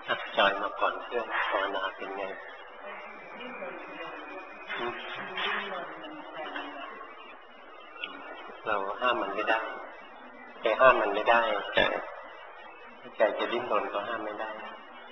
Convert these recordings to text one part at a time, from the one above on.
จอยมาก่อนเพื่อนภาวนาเป็นไงเราห้ามมันไม่ได้ใจห้ามมันไม่ได้ใจจะดิ้นรนก็ห้ามไม่ได้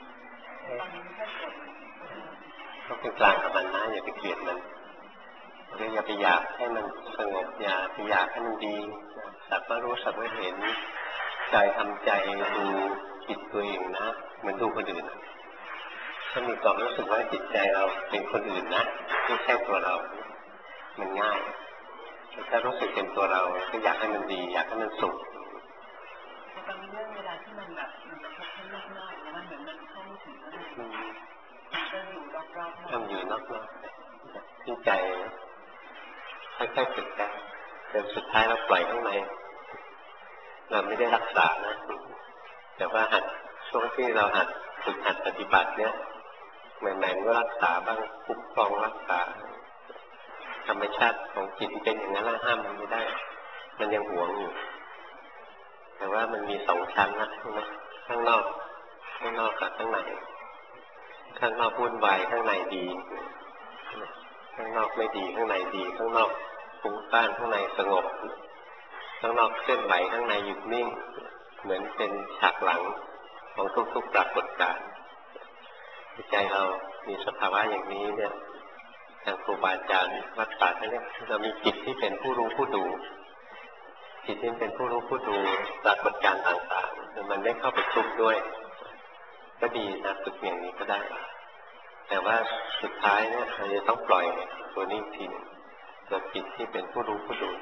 ต้องเป็นกลางกับมันนะอย่าไปเกลียดมันหรืออย่าไปอยากให้มันสงบอย่าไปอยากให้มันดีสักว่ารู้สักว่าเห็นใจทำใจดูจิตตัวเองนะเหมือนดูคนอื่นถ้ามีความรู้สึกว่าจิตใจเราเป็นคนอื่นนะไม่ใช่ตัวเรามันง่ายถ้ารู้สึกเป็นตัวเราก็อยากให้มันดีอยากให้มันสุขบางเรื่องเวลาที่มันแบบมันจะพบนอกๆแล้วมันเหมือนมันเข้าไม่ถึงแล้วมันก็อยู่รอบๆต้องอยู่นอกๆที่ใจค่อยๆฝึกได้จนสุดท้ายเราปล่อยข้างในเราไม่ได้รักษานะแต่ว่าหัดช่วงที่เราฝึกหัดปฏิบัติเนี่ยใหม่ๆก็รักษาบ้างคุ้มครองรักษาธรรมชาติของจิตเป็นอย่างนั้นแล้วห้ามมันไม่ได้มันยังหวงอยู่แต่ว่ามันมีสองชั้นนะข้างนอกกับข้างในข้างนอกวุ่นวายข้างในดีข้างนอกไม่ดีข้างในดีข้างนอกฟุ้งซ่านข้างในสงบข้างนอกเคลื่อนไหวข้างในหยุดนิ่งเหมือนเป็นฉากหลังของทุกๆปรากฏการณ์ใจเรามีสภาวะอย่างนี้เนี่ยทางครูบาอาจารย์วัดป่าท่านเรียกเรามีจิตที่เป็นผู้รู้ผู้ดูจิตที่เป็นผู้รู้ผู้ดูปรากฏการณ์ต่างๆมันได้เข้าไปคลุกด้วยก็ดีนะฝึกอย่างนี้ก็ได้แต่ว่าสุดท้ายเนี่ยเราจะต้องปล่อยตัวนี้ทิ้งตัวจิตที่เป็นผู้รู้ผู้ดู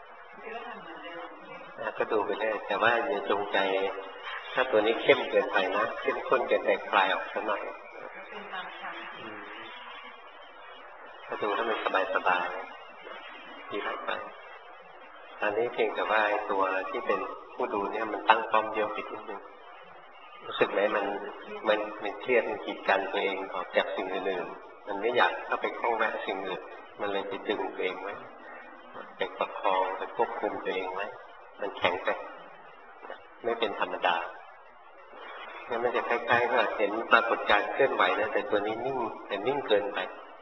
ก็ดูไปได้แต่ว่าอย่าจงใจถ้าตัวนี้เข้มเกินไปนะเข้มข้นเกินไปคลายออกสักหน่อยก็ดูให้มันสบายๆดีมากไปตอนนี้เพียงแต่ว่าตัวที่เป็นผู้ดูเนี่ยมันตั้งป้อมเยอะไปนิดนึงรู้สึกไหมมันเครียดมันกีดกันตัวเองออกจากสิ่งอื่นๆมันไม่อยากเข้าไปคล้องแวะสิ่งอื่นมันเลยจะดึงตัวเองไว้ไปประคองไปควบคุมตัวเองไว้มันแข็งไปไม่เป็นธรรมดางั้นมันจะคล้ายๆว่าเห็นปรากฏการณ์เคลื่อนไหวนะแต่ตัวนี้นิ่งแต่นิ่งเกินไป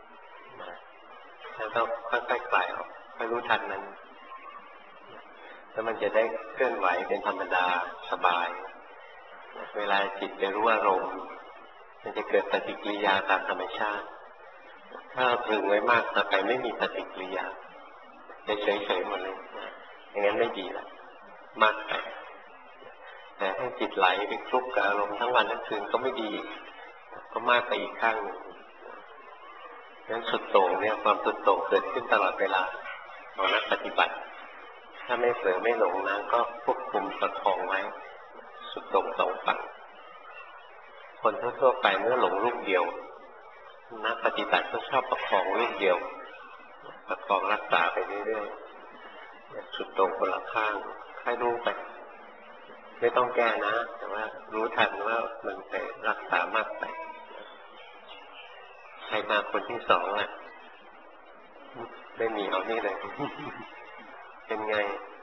แล้วก็ค่อยๆคลายออกค่อยรู้ทันมันแล้วมันจะได้เคลื่อนไหวเป็นธรรมดาสบายเวลาจิตไปรู้อารมณ์มันจะเกิดปฏิกิริยาตามธรรมชาติถ้าพึงไว้มากต่อไปไม่มีปฏิกิริยาจะเฉยๆหมดเลยอย่างนั้นไม่ดีละมากไปแต่ให้จิตไหลไปคลุกกับอารมณ์ทั้งวันทั้งคืนก็ไม่ดีก็มากไปอีกข้างนึงงั้นสุดโต่งเนี่ยความสุดโต่งเกิดขึ้นตลอดเวลาของนักปฏิบัติถ้าไม่เผลอไม่หลงนะก็ควบคุมประคองไว้สุดโต่งสองฝั่งคนทั่วๆไปเมื่อหลงรูปเดียวนักปฏิบัติก็ชอบประคองรูปเดียวประคองรักษาไปเรื่อยๆสุดโต่งคนละข้างให้รู้ไปไม่ต้องแก้นะแต่ว่ารู้ทันว่ามันไปรักษามากไปใครมาคนที่สองอ่ะไม่มีเอานี่เลยเป็นไง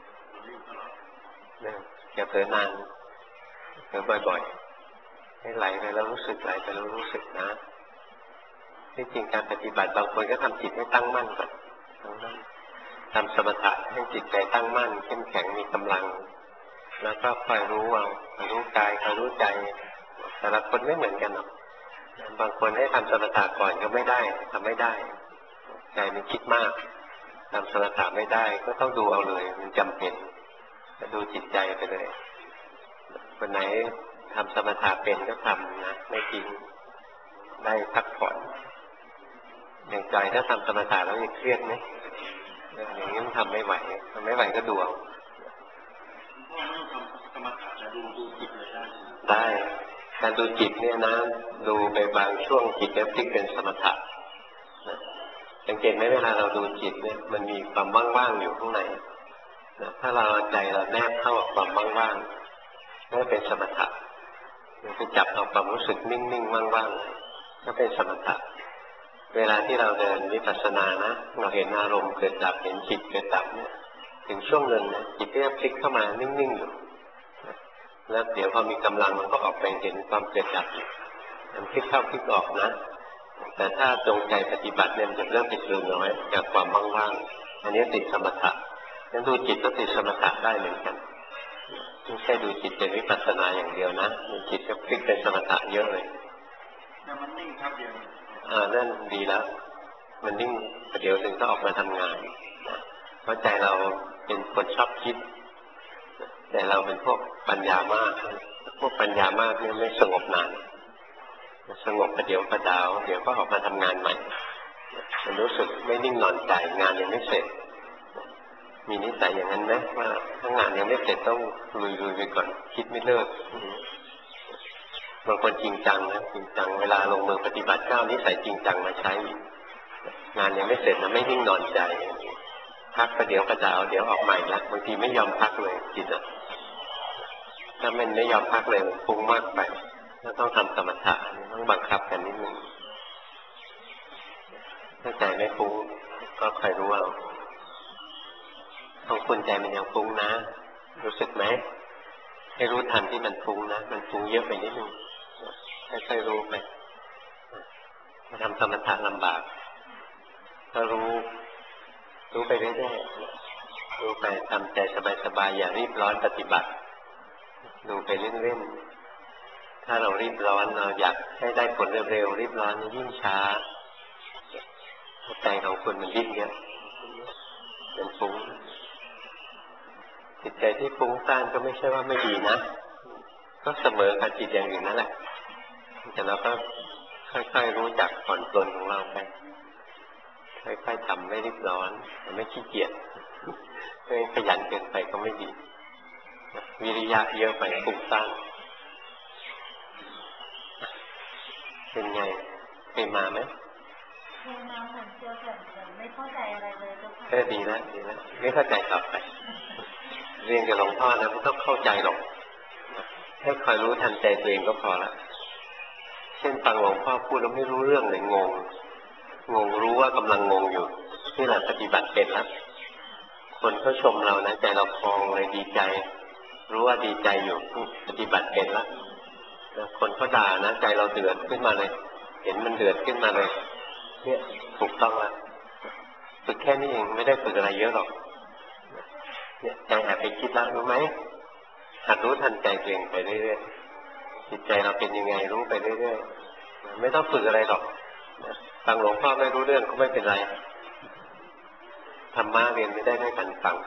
เนี่ยอย่าเผลอนานเผลอบ่อยๆให้ไหลไปแล้วรู้สึกไหลไปแล้วรู้สึกนะที่จริงการปฏิบัติบางคนก็ทำจิตให้ตั้งมั่นก่อนทำสมถะให้จิตใจตั้งมั่นเข้มแข็งมีกำลังแล้วก็คอยรู้เอารู้กายคอยรู้ใจแต่ละคนไม่เหมือนกันหรอกบางคนให้ทำสมถะก่อนก็ไม่ได้ทำไม่ได้ใจมันคิดมากทำสมถะไม่ได้ก็ต้องดูเอาเลยมันจำเป็นจะดูจิตใจไปเลยคนไหนทำสมถะเป็นก็ทำนะไม่ทิ้งได้พักผ่อนอย่างใจถ้าทำสมถะแล้วจะเครียดไหมอย่างนี้มันทำไม่ไหวก็ดูเอาได้การดูจิตเนี่ยนะดูไปบางช่วงจิตจะพลิกเป็นสมถะนะสังเกตไหมเวลาเราดูจิตเนี่ยมันมีความว่างๆอยู่ข้างในนะถ้าเราใจเราแนบเข้ากับความว่างๆนั่นเป็นสมถะมันจะจับเอาความรู้สึกนิ่งๆว่างๆก็เป็นสมถะเวลาที่เราเดินวิปัสสนานะเราเห็นอารมณ์เกิดดับเห็นจิตเกิดดับเนี่ยถึงช่วงหนึ่งนะจิตก็จะพลิกเข้ามานิ่งๆอยู่แล้วเดี๋ยวพอมีกำลังมันก็ออกไปเห็นความเกิดดับมันพลิกเข้าพลิกออกนะแต่ถ้าจงใจปฏิบัติเนี่ยมันจะเริ่มติดลืมน้อยจากความว่างๆอันนี้ติดสมถะงั้นดูจิตก็ติดสมถะได้เหมือนกันไม่ใช่ดูจิตเป็นวิปัสสนาอย่างเดียวนะดูจิตก็พลิกเป็นสมถะเยอะเลยมันนิ่งครับเดียวนั่นดีแล้วมันนิ่งเดี๋ยวถึงก็ออกมาทำงานเพราะใจเราเป็นคนชอบคิดแต่เราเป็นพวกปัญญามากพวกปัญญามากเนี่ยไม่สงบนานสงบประเดี๋ยวประดาวเดี๋ยวก็ออกมาทำงานใหม่มันรู้สึกไม่นิ่งนอนใจงานยังไม่เสร็จมีนิสัยอย่างนั้นไหมว่าถ้างานยังไม่เสร็จต้องลุยไปก่อนคิดไม่เลิกบางคนจริงจังนะจริงจังเวลาลงมือปฏิบัติก้าวนิสัยจริงจังมาใช้งานยังไม่เสร็จนะไม่นิ่งนอนใจพักประเดี๋ยวประดาวเดี๋ยวออกใหม่ละบางทีไม่ยอมพักเลยจิตถ้ามันไม่ยอมพักเลยมันฟุ้งมากไปต้องทำสมถะต้องบังคับกันนิดนึงถ้าใจไม่ฟุ้งก็คอยรู้เอาของคุณใจมันยังฟุ้งนะรู้สึกไหมให้รู้ทันที่มันฟุ้งนะมันฟุ้งเยอะไปนิดนึงค่อยๆรู้ไปทำสมถะลำบากก็รู้ไปเรื่อยๆรู้ไปทำใจสบายๆอย่ารีบร้อนปฏิบัติดูไปเล่นๆถ้าเรารีบร้อนเราอยากให้ได้ผลเร็วๆรีบร้อนยิ่งช้าใจของคุณมันดิ้นเยอะมันฟุ้งจิตใจที่ฟุ้งซ่านก็ไม่ใช่ว่าไม่ดีนะก็เสมอกับจิตอย่างอื่นนั่นแหละแต่เราก็ค่อยๆรู้จักผ่อนปลนของเราไปค่อยๆทำไม่รีบร้อนไม่ขี้เกียจไม่ขยันเกินไปก็ไม่ดีวิริยะเยอะไปฟุ้งซ่านเป็นไงเคยมาไหมเคยมาเหมือนเจอแต่ไม่เข้าใจอะไรเลยเจ้าค่ะดีแล้วไม่เข้าใจต่อไปเรียนกับหลวงพ่อนะไม่ต้องเข้าใจหรอกให้คอยรู้ทันใจตัวเองก็พอละเช่นฟังหลวงพ่อพูดแล้วไม่รู้เรื่องเลยงงรู้ว่ากำลังงงอยู่นี่แหละปฏิบัติเป็นแล้วคนเขาชมเรานะใจเราพองเลยดีใจรู้ว่าดีใจอยู่ปฏิบัติเป็นแล้วคนเขาด่านะใจเราเดือดขึ้นมาเลยเห็นมันเดือดขึ้นมาเลยเนี่ยถูกต้องแล้วฝึกแค่นี้เองไม่ได้ฝึกอะไรเยอะหรอกเนี่ยใจแอบไปคิดแล้วรู้ไหมหัดรู้ทันใจตัวเองไปเรื่อยๆจิตใจเราเป็นยังไงรู้ไปเรื่อยๆไม่ต้องฝึกอะไรหรอกฟังหลวงพ่อไม่รู้เรื่องก็ไม่เป็นไรธรรมะเรียนไม่ได้ด้วยกันฟัง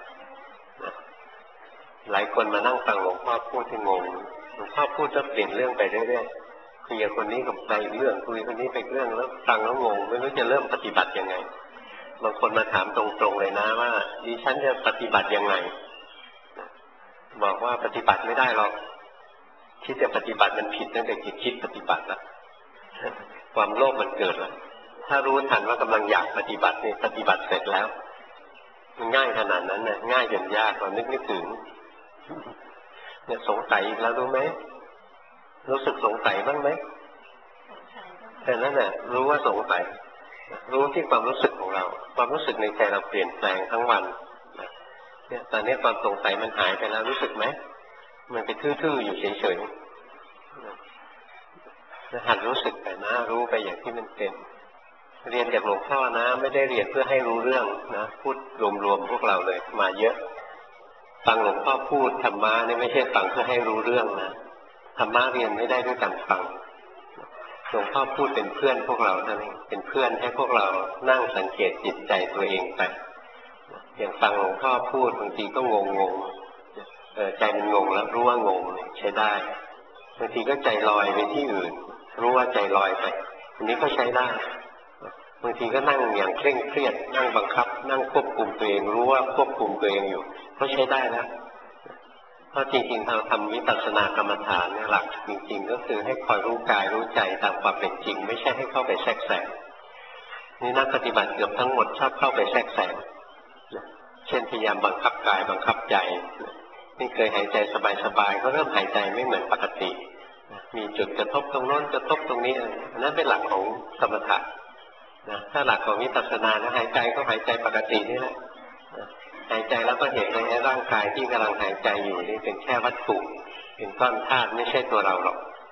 หลายคนมานั่งฟังหลวงพ่อพูดที่งงหลวงพ่อพูดแล้วเปลี่ยนเรื่องไปเรื่อยๆคุยกับคนนี้กับไปเรื่องคุยคนนี้ไปเรื่องแล้วฟังแล้วงงไม่รู้จะเริ่มปฏิบัติยังไงบางคนมาถามตรงๆเลยนะว่าดิฉันจะปฏิบัติยังไงบอกว่าปฏิบัติไม่ได้หรอกที่จะปฏิบัติมันผิดตั้งแต่จิตคิดปฏิบัติแล้วความโลภมันเกิดแล้วถ้ารู้ทันว่ากำลังอยากปฏิบัตินี่ปฏิบัติเสร็จแล้วมันง่ายขนาดนั้นนะง่ายจนยากเรานึกไม่ถึงเนี่ยสงสัยอีกแล้วรู้ไหมรู้สึกสงสัยบ้างไหมแต่นั่นแหละรู้ว่าสงสัยรู้ที่ความรู้สึกของเราความรู้สึกในใจเราเปลี่ยนแปลงทั้งวันเนี่ยตอนนี้ความสงสัยมันหายไปแล้วรู้สึกไหมมันไปทื่อๆอยู่เฉยๆหัดรู้สึกไปนะรู้ไปอย่างที่มันเป็นเรียนจากหลวงพ่อนะไม่ได้เรียนเพื่อให้รู้เรื่องนะพูดรวมๆพวกเราเลยมาเยอะฟังหลวงพ่อพูดธรรมะนี่ไม่ใช่ฟังเพื่อให้รู้เรื่องนะธรรมะเรียนไม่ได้ด้วยการฟังหลวงพ่อพูดเป็นเพื่อนพวกเรานั่นเองเป็นเพื่อนให้พวกเรานั่งสังเกตจิตใจตัวเองไปอย่างฟังหลวงพ่อพูดบางทีก็งงใจมันงงแล้วรู้ว่างงใช้ได้บางทีก็ใจลอยไปที่อื่นรู้ว่าใจลอยไปอันนี้ก็ใช้ได้บางทีก็นั่งอย่างเคร่งเครียดนั่งบังคับนั่งควบคุมตัวเองรู้ว่าควบคุมตัวเองอยู่ก็ใช้ได้แล้วเพราะจริงๆเราทำวิปัสสนากรรมฐานเนี่ยหลักจริงๆก็คือให้คอยรู้กายรู้ใจตามความเป็นจริงไม่ใช่ให้เข้าไปแทรกแซงนี่นักปฏิบัติเกือบทั้งหมดชอบเข้าไปแทรกแซงเช่นพยายามบังคับกายบังคับใจนี่เคยหายใจสบายๆก็เริ่มหายใจไม่เหมือนปกติมีจุดกระทบตรงโน้นกระทบตรงนี้นั่นเป็นหลักของสมถะนะถ้าหลักของวิปัสสนาหายใจก็หายใจปกตินี่แหละหายใจแล้วก็เห็นในร่างกายที่กำลังหายใจอยู่นี่เป็นแค่วัตถุเป็นก้อนธาตุไม่ใช่ตัวเราหรอก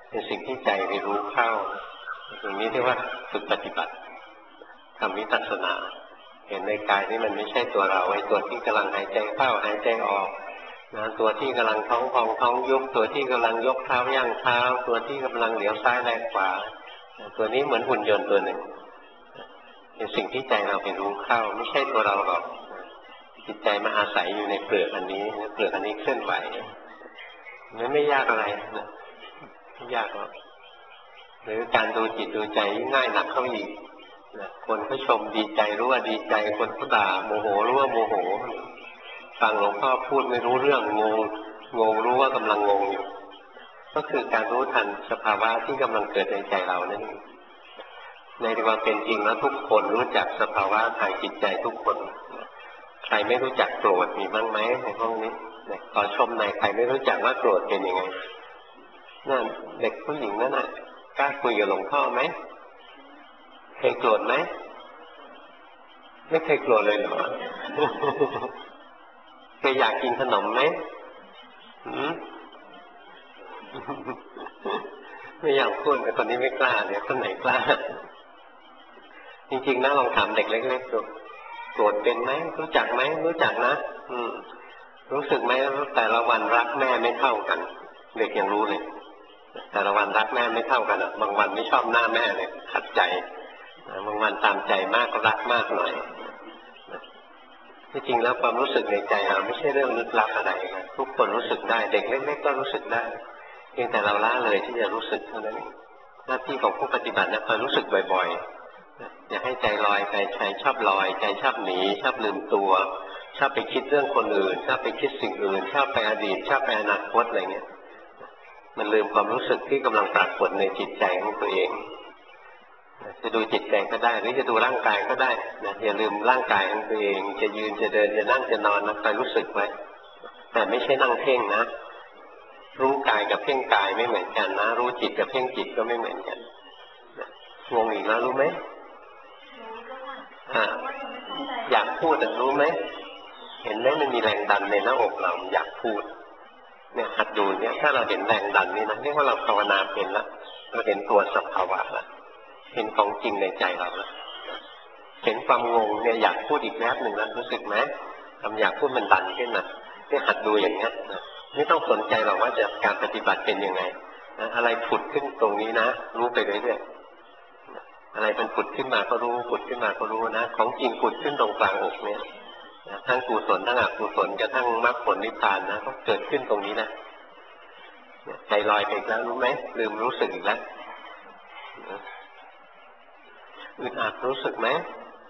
เป็นสิ่งที่ใจไปรู้เข้าอย่างนี้เรียกว่าฝึกปฏิบัติทำวิปัสสนาเห็นในกายนี่มันไม่ใช่ตัวเราไอ้ตัวที่กำลังหายใจเข้าหายใจออกนะตัวที่กำลังท้องพองท้องยุบตัวที่กำลังยกเท้าย่างเท้าตัวที่กำลังเหลียวซ้ายแลขวาตัวนี้เหมือนหุ่นยนต์ตัวหนึ่งเป็นสิ่งที่ใจเราไปรู้เข้าไม่ใช่ตัวเราหรอกจิตใจมาอาศัยอยู่ในเปลือกอันนี้เปลือกอันนี้เคลื่อนไหวมันไม่ยากอะไรนะไม่ยากหรอกหรือการดูจิตดูใจง่ายหนักเข้าอีกคนเขาชมดีใจรู้ว่าดีใจคนเขาด่าโมโหรู้ว่าโมโหฟังหลวงพ่อพูดไม่รู้เรื่องงงรู้ว่ากำลังงงอยู่ก็คือการรู้ทันสภาวะที่กำลังเกิดในใจเรานั่นเองในความเป็นจริงแล้วทุกคนรู้จักสภาวะทางจิตใจทุกคนใครไม่รู้จักโกรธมีบ้างไหมในห้องนี้ขอชมหน่อยใครไม่รู้จักว่าโกรธเป็นยังไงนั่นเด็กผู้หญิงนั่นน่ะกล้าคุยกับหลวงพ่อไหมเคยโกรธไหมไม่เคยโกรธเลยเหรอเคยอยากกินขนมไหมไม่อยากพูดแต่คนนี้ไม่กล้าเดี๋ยวคนไหนกล้าจริงๆนะลองถามเด็กเล็กๆดูโกรธเป็นไหมรู้จักไหมรู้จักนะรู้สึกไหมแต่ละวันรักแม่ไม่เท่ากันเด็กยังรู้เลยแต่ละวันรักแม่ไม่เท่ากันบางวันไม่ชอบหน้าแม่เลยขัดใจบางวันตามใจมากก็รักมากหน่อยที่จริงแล้วความรู้สึกในใจเราไม่ใช่เรื่องลึกลับอะไรนะทุกคนรู้สึกได้เด็กเล็กๆก็รู้สึกได้เพียงแต่เราละเลยที่จะรู้สึกเท่านั้นเองหน้าที่ของผู้ปฏิบัตินะคอยรู้สึกบ่อยๆอย่าให้ใจลอยใจชอบลอยใจชอบหนีชอบลืมตัวชอบไปคิดเรื่องคนอื่นชอบไปคิดสิ่งอื่นชอบไปอดีตชอบไปอนาคตอะไรเงี้ยมันลืมความรู้สึกที่กำลังปรากฏในจิตใจของตัวเองจะดูจิตใจก็ได้หรือจะดูร่างกายก็ได้นะอย่าลืมร่างกายของตัวเองจะยืนจะเดินจะนั่งจะนอนนะคอยรู้สึกไว้แต่ไม่ใช่นั่งเพ่งนะรู้กายกับเพ่งกายไม่เหมือนกันนะรู้จิตกับเพ่งจิตก็ไม่เหมือนกันงงอีกแล้วรู้ไหมอยากพูดแต่รู้ไหมเห็นไหมมันมีแรงดันในหน้าอกเราอยากพูดเนี่ยหัดดูเนี่ยถ้าเราเห็นแรงดันนี้นะเรียกว่าเราภาวนาเป็นแล้วเราเห็นตัวสภาวะแล้วเห็นของจริงในใจเราแล้วเห็นความงงเนี่ยอยากพูดอีกแป๊บหนึ่งแล้วรู้สึกไหมคำอยากพูดมันดันขึ้นนะเนี่ยหัดดูอย่างนี้นะไม่ต้องสนใจหรอกว่าจะการปฏิบัติเป็นยังไงนะอะไรผุดขึ้นตรงนี้นะรู้ไปเรื่อยๆอะไรมันผุดขึ้นมาก็รู้ผุดขึ้นมาก็รู้นะของจริงผุดขึ้นตรงกลางอกเนี่ยทั้งกุศลทั้งอกุศลกระทั่งมรรคผลนิพพานนะก็เกิดขึ้นตรงนี้นะใจลอยไปอีกแล้วรู้ไหมลืมรู้สึกอีกแล้วอึดอัดรู้สึกไหม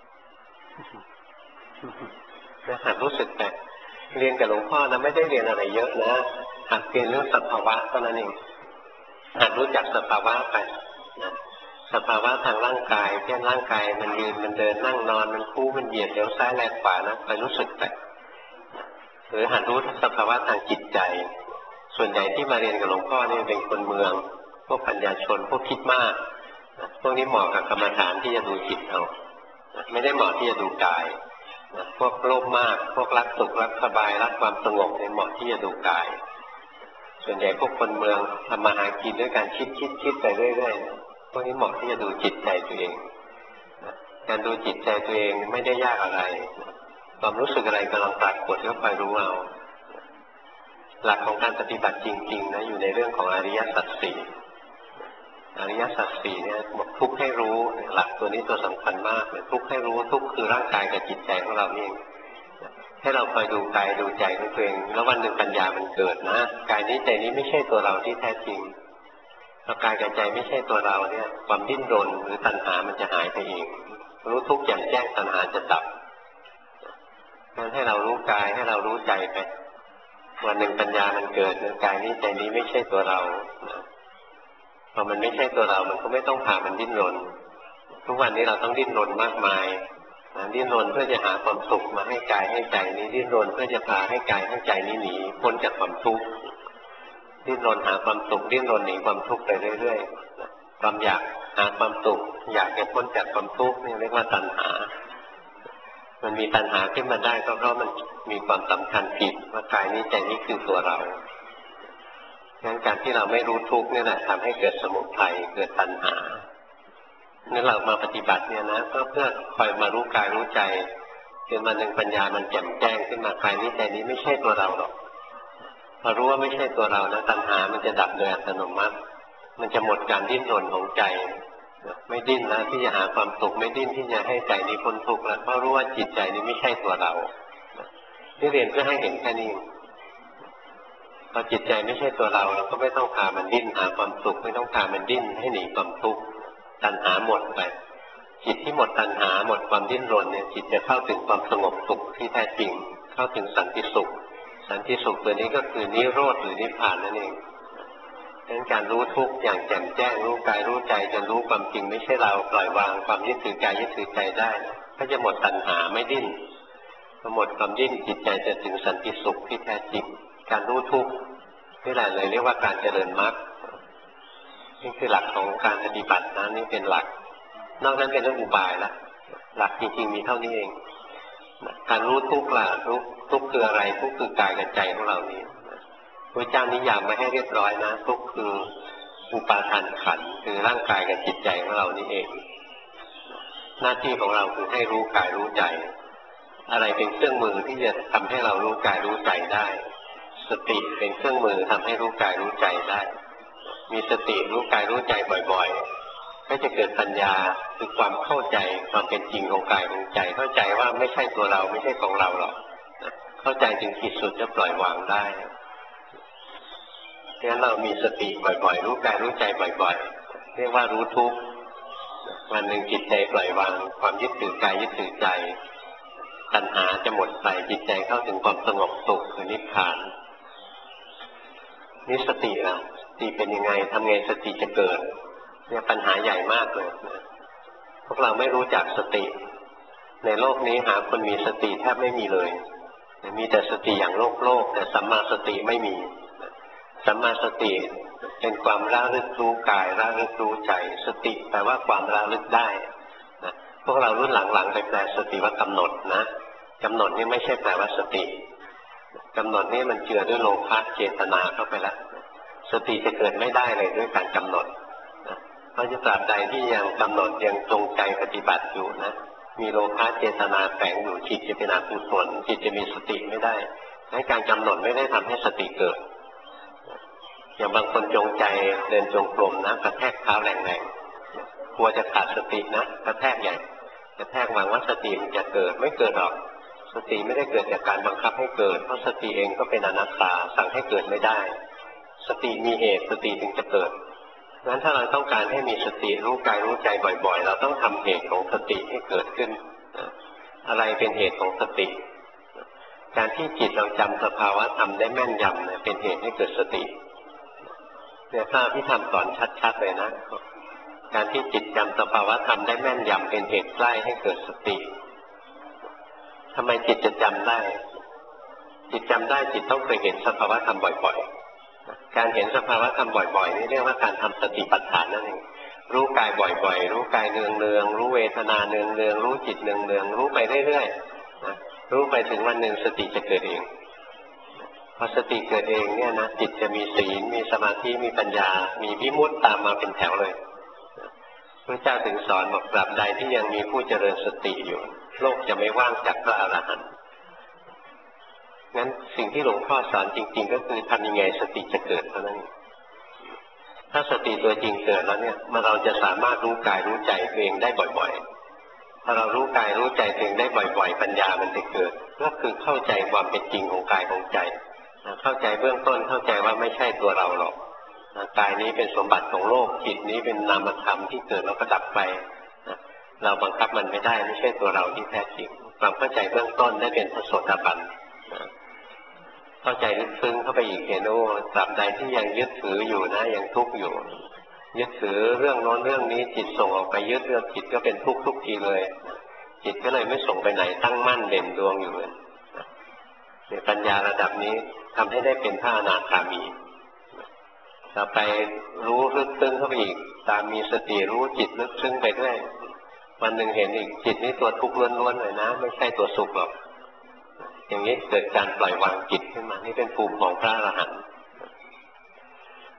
หัดรู้สึกแต่เรียนกับหลวงพ่อนะไม่ได้เรียนอะไรเยอะนะหัดเรียนเรื่องสภาวะเท่านั้นเองหัดรู้จักสภาวะไปนะสภาวะทางร่างกายเช่นร่างกายมันยืนมันเดินนั่งนอนมันคู่มันเหยียดเลี้ยวซ้ายแลขวานะไปรู้สึกไปหรือหัดรู้สภาวะทางจิตใจส่วนใหญ่ที่มาเรียนกับหลวงพ่อนี่เป็นคนเมืองพวกปัญญาชนพวกคิดมากพวกนี้เหมาะกับกรรมฐานที่จะดูจิตเอาไม่ได้เหมาะที่จะดูกายพวกโลภมากพวกรักสุขรักสบายรักความสงบเนี่ยเหมาะที่จะดูกายส่วนใหญ่พวกคนเมืองทำมาหากินด้วยการคิดไปเรื่อยๆพวกนี้เหมาะที่จะดูจิตใจตัวเองการดูจิตใจตัวเองไม่ได้ยากอะไรความรู้สึกอะไรกำลังปรากฏก็คอยรู้เอาหลักของการปฏิบัติจริงๆนะอยู่ในเรื่องของอริยสัจสี่อริยสัจสี่เนี่ยบอกทุกข์ให้รู้หลักตัวนี้ตัวสำคัญมากเลยทุกข์ให้รู้ทุกข์คือร่างกายกับจิตใจของเราเองให้เราคอยดูกายดูใจของตัวเองแล้ววันหนึ่งปัญญามันเกิดนะกายนี้ใจนี้ไม่ใช่ตัวเราที่แท้จริงพอกายกับใจไม่ใช่ตัวเราเนี่ยความดิ้นรนหรือตัณหามันจะหายไปเองรู้ทุกข์อย่างแจ้งตัณหาจะดับงั้นให้เรารู้กายให้เรารู้ใจไปวันหนึ่งปัญญามันเกิดกายนี้ใจนี้ไม่ใช่ตัวเราพอมันไม่ใช่ตัวเรามันก็ไม่ต้องพามันดิ้นรนทุกวันนี้เราต้องดิ้นรนมากมายดิ้นรนเพื่อจะหาความสุขมาให้กายให้ใจนี้ดิ้นรนเพื่อจะพาให้กายให้ใจนี้หนีพ้นจากความทุกข์ดิ้นรนหาความสุขดิ้นรนหนีความทุกข์ไปเรื่อยๆความอยากหาความสุขอยากจะพ้นจากความทุกข์นี่เรียกว่าตัณหามันมีตัณหาขึ้นมาได้ก็เพราะมันมีความสำคัญผิดว่ากายนี้ใจนี้คือตัวเรางั้นการที่เราไม่รู้ทุกข์นี่แหละทำให้เกิดสมุทัยเกิดตัณหานั่นเรามาปฏิบัติเนี่ยนะก็เพื่อคอยมารู้กายรู้ใจจนวันหนึ่งปัญญามันแจ่มแจ้งขึ้นมากายนี้ใจนี้ไม่ใช่ตัวเราหรอกพอรู้ว่าไม่ใช่ตัวเรานะตัณหามันจะดับโดยอัตโนมัติมันจะหมดการดิ้นรนของใจไม่ดิ้นนะที่จะหาความสุขไม่ดิ้นที่จะให้ใจนี้พ้นทุกข์แล้วเพราะรู้ว่าจิตใจนี้ไม่ใช่ตัวเราที่เรียนเพื่อให้เห็นแค่นี้พอจิตใจไม่ใช่ตัวเราเราก็ไม่ต้องพามันดิ้นหาความสุขไม่ต้องพามันดิ้นให้หนีความทุกข์ตัณหาหมดไปจิตที่หมดตัณหาหมดความดิ้นรนเนี่ยจิตจะเข้าถึงความสงบสุขที่แท้จริงเข้าถึงสันติสุขสันติสุขตัวนี้ก็คือนิโรธหรือนิพพานนั่นเองดังนั้นการรู้ทุกข์อย่างแจ่มแจ้งรู้กายรู้ใจจนรู้ความจริงไม่ใช่เราปล่อยวางความยึดถือกายยึดถือใจได้ก็จะหมดตัณหาไม่ดิ้นพอหมดความดิ้นจิตใจจะถึงสันติสุขที่แท้จริงการรู้ทุกข์นี่แหละเลยเรียกว่าการเจริญมรรคนี่คือหลักของการปฏิบัตินะนี่เป็นหลักนอกนั้นเป็นเรื่องอุบายละหลักจริงๆมีเท่านี้เองการรู้ทุกข์ล่ะรู้ทุกข์คืออะไรทุกข์คือกายกับใจของเรานี่พระเจ้านิยามไว้ให้เรียบร้อยนะทุกข์คืออุปาทานขันธ์คือร่างกายกับจิตใจของเรานี่เองหน้าที่ของเราคือให้รู้กายรู้ใจอะไรเป็นเครื่องมือที่จะทำให้เรารู้กายรู้ใจได้สติเป็นเครื่องมือทำให้รู้กายรู้ใจได้มีสติรู้กายรู้ใจบ่อยๆก็จะเกิดปัญญาคือความเข้าใจความเป็นจริงของกายของใจเข้าใจว่าไม่ใช่ตัวเราไม่ใช่ของเราหรอกเข้าใจถึงที่สุดจะปล่อยวางได้เพราะฉะนั้นเรามีสติบ่อยๆรู้กายรู้ใจบ่อยๆเรียกว่ารู้ทุกข์วันหนึ่งจิตใจปล่อยวางความยึดถือกายยึดถือใจตัณหาจะหมดไปจิตใจเข้าถึงความสงบสุขคือนิพพานนี่สตินะสติเป็นยังไงทำไงสติจะเกิดเนี่ยปัญหาใหญ่มากเลยนะพวกเราไม่รู้จักสติในโลกนี้หาคนมีสติแทบไม่มีเลยมีแต่สติอย่างโลกแต่สัมมาสติไม่มีสัมมาสติเป็นความระลึกรู้กายระลึกรู้ใจสติแปลว่าความระลึกได้นะพวกเรารุ่นหลังๆไปแปลสติว่ากำหนดนะกำหนดนี่ไม่ใช่แปลว่าสติกำหนดนี่มันเจือด้วยโลภะเจตนาเข้าไปแล้วสติจะเกิดไม่ได้เลยด้วยการกำหนดเพราะตราบใดที่ยังกำหนดยังจงใจปฏิบัติอยู่นะมีโลภะเจตนาแฝงอยู่จิตจะเป็นอกุศลจิตจะมีสติไม่ได้ให้การกำหนดไม่ได้ทำให้สติเกิดอย่างบางคนจงใจเดินจงกรมนะกระแทกเท้าแรงๆกลัวจะขาดสตินะกระแทกใหญ่กระแทกหวังว่าสติมันจะเกิดไม่เกิดหรอกสติไม่ได้เกิดจากการบังคับให้เกิดเพราะสติเองก็เป็นอนัตตาสั่งให้เกิดไม่ได้สติมีเหตุสติถึงจะเกิดงั้นถ้าเราต้องการให้มีสติรู้กายรู้ใจบ่อยๆเราต้องทำเหตุของสติให้เกิดขึ้นอะไรเป็นเหตุของสติการที่จิตเราจำสภาวะธรรมได้แม่นยำเนี่ยเป็นเหตุให้เกิดสติเนี่ยพระอภิธรรมสอนชัดๆเลยนะการที่จิตจำสภาวะธรรมได้แม่นยำเป็นเหตุใกล้ให้เกิดสติทำไมจิตจะจำได้จิตจำได้จิตต้องเคยเห็นสภาวะธรรมบ่อยๆการเห็นสภาวะธรรมบ่อยๆนี่เรียกว่าการทำสติปัฏฐานนั่นเองรู้กายบ่อยๆรู้กายเนืองๆรู้เวทนาเนืองๆรู้จิตเนืองๆรู้ไปเรื่อยๆรู้ไปถึงวันหนึ่งสติจะเกิดเองพอสติเกิดเองเนี่ยนะจิตจะมีศีลมีสมาธิมีปัญญามีวิมุตติตามมาเป็นแถวเลยพระเจ้าถึงสอนบอกตราบใดที่ยังมีผู้เจริญสติอยู่โลกจะไม่ว่างจากพระอรหันต์งั้นสิ่งที่หลวงพ่อสอนจริงๆก็คือทำยังไงสติจะเกิดเท่านั้นถ้าสติตัวจริงเกิดแล้วเนี่ยเราจะสามารถรู้กายรู้ใจตัวเองได้บ่อยๆถ้าเรารู้กายรู้ใจตัวเองได้บ่อยๆปัญญามันจะเกิดก็คือเข้าใจความเป็นจริงของกายของใจเข้าใจเบื้องต้นเข้าใจว่าไม่ใช่ตัวเราหรอกกายนี้เป็นสมบัติของโลกจิตนี้เป็นนามธรรมที่เกิดแล้วก็ดับไปเราบังคับมันไม่ได้ไม่ใช่ตัวเราที่แท้จริงความเข้าใจเบื้องต้นได้เป็นพระโสดาบันเข้าใจลึกซึ้งเข้าไปอีกเห็นว่าตราบใดที่ยังยึดถืออยู่นะยังทุกข์อยู่ยึดถือเรื่องโน้นเรื่องนี้จิตส่งออกไปยึดเรื่องจิตก็เป็นทุกข์ทุกทีเลยจิตก็เลยไม่ส่งไปไหนตั้งมั่นเด่นดวงอยู่เลยเนี่ยปัญญาระดับนี้ทำให้ได้เป็นพระอนาคามีต่อไปรู้ลึกซึ้งเข้าไปอีกตามมีสติรู้จิตลึกซึ้งไปด้วยวันหนึ่งเห็นอีกจิตนี้ตัวทุกข์ล้วนๆเลยนะไม่ใช่ตัวสุขหรอกอย่างนี้เกิดการปล่อยวางจิตขึ้นมานี่เป็นภูมิของพระอรหันต์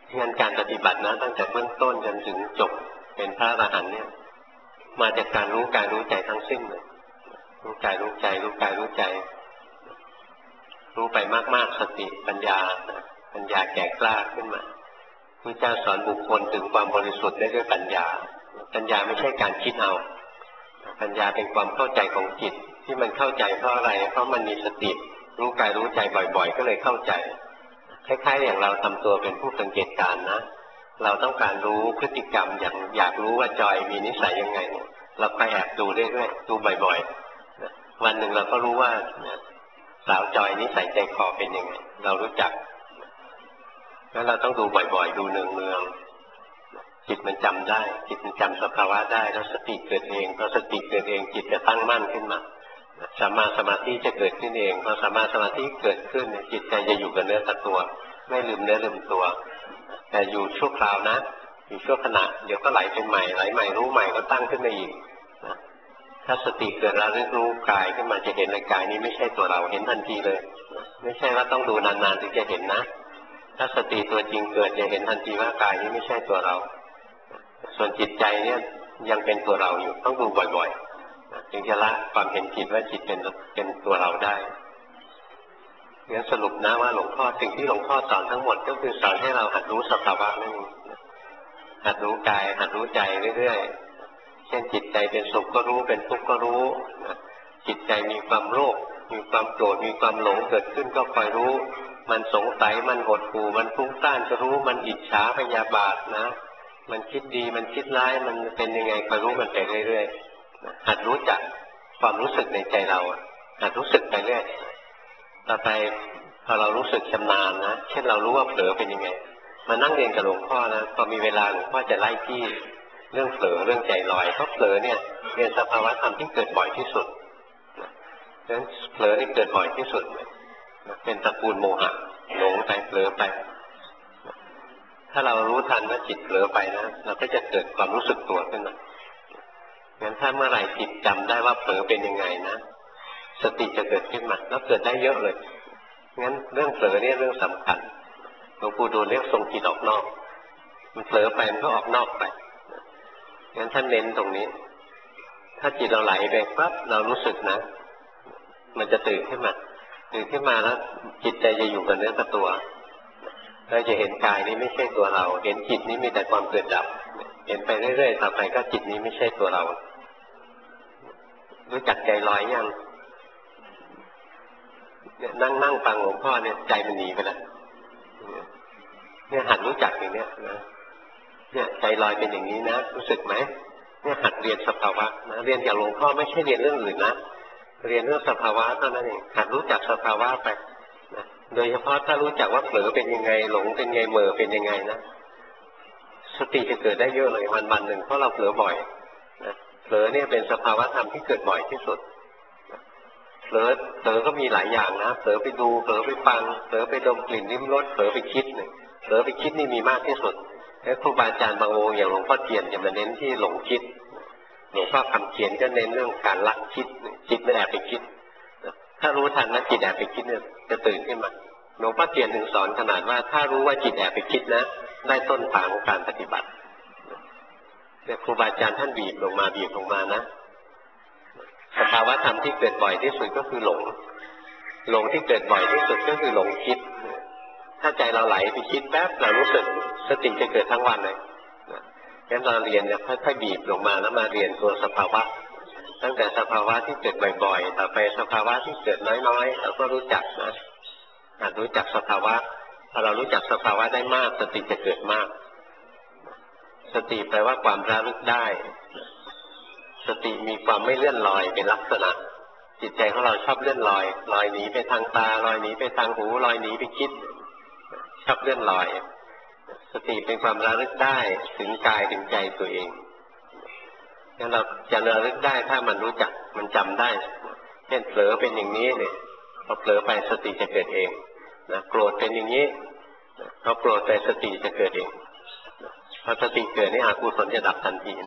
งั้นการปฏิบัตินะตั้งแต่เบื้องต้นจนถึงจบเป็นพระอรหันต์เนี่ยมาจากการรู้กายรู้ใจทั้งสิ้นเลยรู้กายรู้ใจรู้กายรู้ใจรู้ไปมากๆสติปัญญาปัญญาแก่กล้าขึ้นมาพระเจ้าสอนบุคคลถึงความบริสุทธิ์ได้ด้วยปัญญาปัญญาไม่ใช่การคิดเอาปัญญาเป็นความเข้าใจของจิตที่มันเข้าใจเพราะอะไรเพราะมันมีสติรู้กายรู้ใจบ่อยๆก็เลยเข้าใจคล้ายๆอย่างเราทำตัวเป็นผู้สังเกตการณ์นะเราต้องการรู้พฤติกรรมอย่างอยากรู้ว่าจอยมีนิสัยยังไงเนี่ยเราไปแอบดูเรื่อยๆดูบ่อยๆวันหนึ่งเราก็รู้ว่าสาวจอยนิสัยใจคอเป็นยังไงเรารู้จักแล้วเราต้องดูบ่อยๆดูเนืองๆจิตมันจำได้จิตมันจำสภาวะได้แล้วสติเกิดเองพอสติเกิดเองจิตจะตั้งมั่นขึ้นมาสัมมาสมาธิจะเกิดขึ้นเองพอสัมมาสมาธิเกิดขึ้นจิตใจจะอยู่กับเนื้อกับตัวไม่ลืมเนื้อลืมตัวแต่อยู่ชั่วคราวนะอยู่ชั่วขณะเดี๋ยวก็ไหลเป็นใหม่ไหลใหม่รู้ใหม่ก็ตั้งขึ้นมาอีกถ้าสติเกิดระลึกรู้กายขึ้นมาจะเห็นในกายนี้ไม่ใช่ตัวเราเห็นทันทีเลยไม่ใช่ว่าต้องดูนานๆถึงจะเห็นนะถ้าสติตัวจริงเกิดจะเห็นทันทีว่ากายนี้ไม่ใช่ตัวเราส่วนจิตใจเนี่ยยังเป็นตัวเราอยู่ต้องดูบ่อยๆจึงจะละความเห็นผิดว่าจิตเป็นตัวเราได้งั้นสรุปนะว่าหลวงพ่อสิ่งที่หลวงพ่อสอนทั้งหมดก็คือสอนให้เราหัดรู้สภาวะนั่นเองหัดรู้กายหัดรู้ใจเรื่อยๆเช่นจิตใจเป็นสุขก็รู้เป็นทุกข์ก็รู้จิตใจมีความโลภมีความโกรธมีความหลงเกิดขึ้นก็คอยรู้มันสงสัยมันหดหู่มันฟุ้งซ่านก็รู้มันอิจฉาพยาบาทนะมันคิดดีมันคิดร้ายมันเป็นยังไงคอยรู้มันไปเรื่อยๆหัดรู้จักความรู้สึกในใจเราหัดรู้สึกไปเรื่อยต่อไปพอเรารู้สึกชำนาญนะเช่นเรารู้ว่าเผลอเป็นยังไงมานั่งเรียนกับหลวงพ่อนะพอมีเวลาหลวงพ่อจะไล่ที่เรื่องเผลอเรื่องใจลอยเพราะเผลอเนี่ยเป็นสภาวะธรรมที่เกิดบ่อยที่สุดเพราะฉะนั้นเผลอที่เกิดบ่อยที่สุดเป็นตระกูลโมหะหลงไปเผลอไปถ้าเรารู้ทันว่าจิตเผลอไปนะเราก็จะเกิดความรู้สึกตัวขึ้นมางั้นถ้าเมื่อไหร่จิตจำได้ว่าเผลอเป็นยังไงนะสติจะเกิดขึ้นมาแล้วเกิดได้เยอะเลยงั้นเรื่องเผลอเนี่ยเรื่องสำคัญหลวงปู่ดูลเรียกส่งจิตออกนอกมันเผลอไปมันก็ออกนอกไปงั้นท่านเน้นตรงนี้ถ้าจิตเราไหลไปปั๊บเรารู้สึกนะมันจะตื่นขึ้นมาแล้วจิตใจจะอยู่กับเนื้อกับตัวเราจะเห็นกายนี้ไม่ใช่ตัวเราเห็นจิตนี้มีแต่ความเกิดดับเห็นไปเรื่อยๆต่อไปก็จิตนี้ไม่ใช่ตัวเรารู้จักใจลอยยังเนี่ยนั่งฟังหลวงพ่อเนี่ยใจมันหนีไปแล้วเนี่ยหัดรู้จักอย่างเนี้ยนะเนี่ยใจลอยเป็นอย่างนี้นะรู้สึกไหมเนี่ยหัดเรียนสภาวะนะเรียนจากหลวงพ่อไม่ใช่เรียนเรื่องอื่นนะเรียนเรื่องสภาวะเท่านั้นเองหัดรู้จักสภาวะไปนะโดยเฉพาะถ้ารู้จักว่าเผลอเป็นยังไงหลงเป็นไงเหม่อเป็นยังไงนะสติจะเกิดได้เยอะเลยวันหนึ่งเพราะเราเผลอบ่อยนะเผลอเนี่ยเป็นสภาวะธรรมที่เกิดบ่อยที่สุดเผลอก็มีหลายอย่างนะเผลอไปดูเผลอไปฟังเผลอไปดมกลิ่นลิ้มรสเผลอไปคิดเนี่ยเผลอไปคิดนี่มีมากที่สุดแล้วครูบาอาจารย์บางองค์อย่างหลวงพ่อเทียนจะมาเน้นที่หลงคิดหลวงพ่อคำเขียนก็เน้นเรื่องการลักคิดจิตไม่แอบไปคิดถ้ารู้ทันว่าจิตแอบไปคิดเนี่ยจะตื่นขึ้นมาหลวงพ่อเทียนถึงสอนขนาดว่าถ้ารู้ว่าจิตแอบไปคิดนะได้ต้นทางของการปฏิบัติเนี่ยครูบาอาจารย์ท่านบีบลงมานะสภาวะธรรมที่เกิดบ่อยที่สุดก็คือหลงที่เกิดบ่อยที่สุดก็คือหลงคิดถ้าใจเราไหลไปคิดแป๊บเรารู้สึกสติจะเกิดทั้งวันเลยงั้นเราเรียนเนี่ยค่อยๆบีบลงมาแล้วมาเรียนตัวสภาวะตั้งแต่สภาวะที่เกิดบ่อยๆต่อไปสภาวะที่เกิดน้อยๆเราก็รู้จักนะหัดรู้จักสภาวะพอเรารู้จักสภาวะได้มากสติจะเกิดมากสติแปลว่าความระลึกได้สติมีความไม่เลื่อนลอยเป็นลักษณะจิตใจของเราชอบเลื่อนลอยหนีไปทางตาลอยหนีไปทางหูลอยหนีไปคิดชอบเลื่อนลอยสติเป็นความระลึกได้ถึงกายถึงใจตัวเองงั้นเราจะระลึกได้ถ้ามันรู้จักมันจำได้เช่นเผลอเป็นอย่างนี้เนี่ยพอเผลอไปสติจะเกิดเองนะโกรธเป็นอย่างนี้พอโกรธไปสติจะเกิดเองพอสติเกิดนี่อกุศลจะดับทันที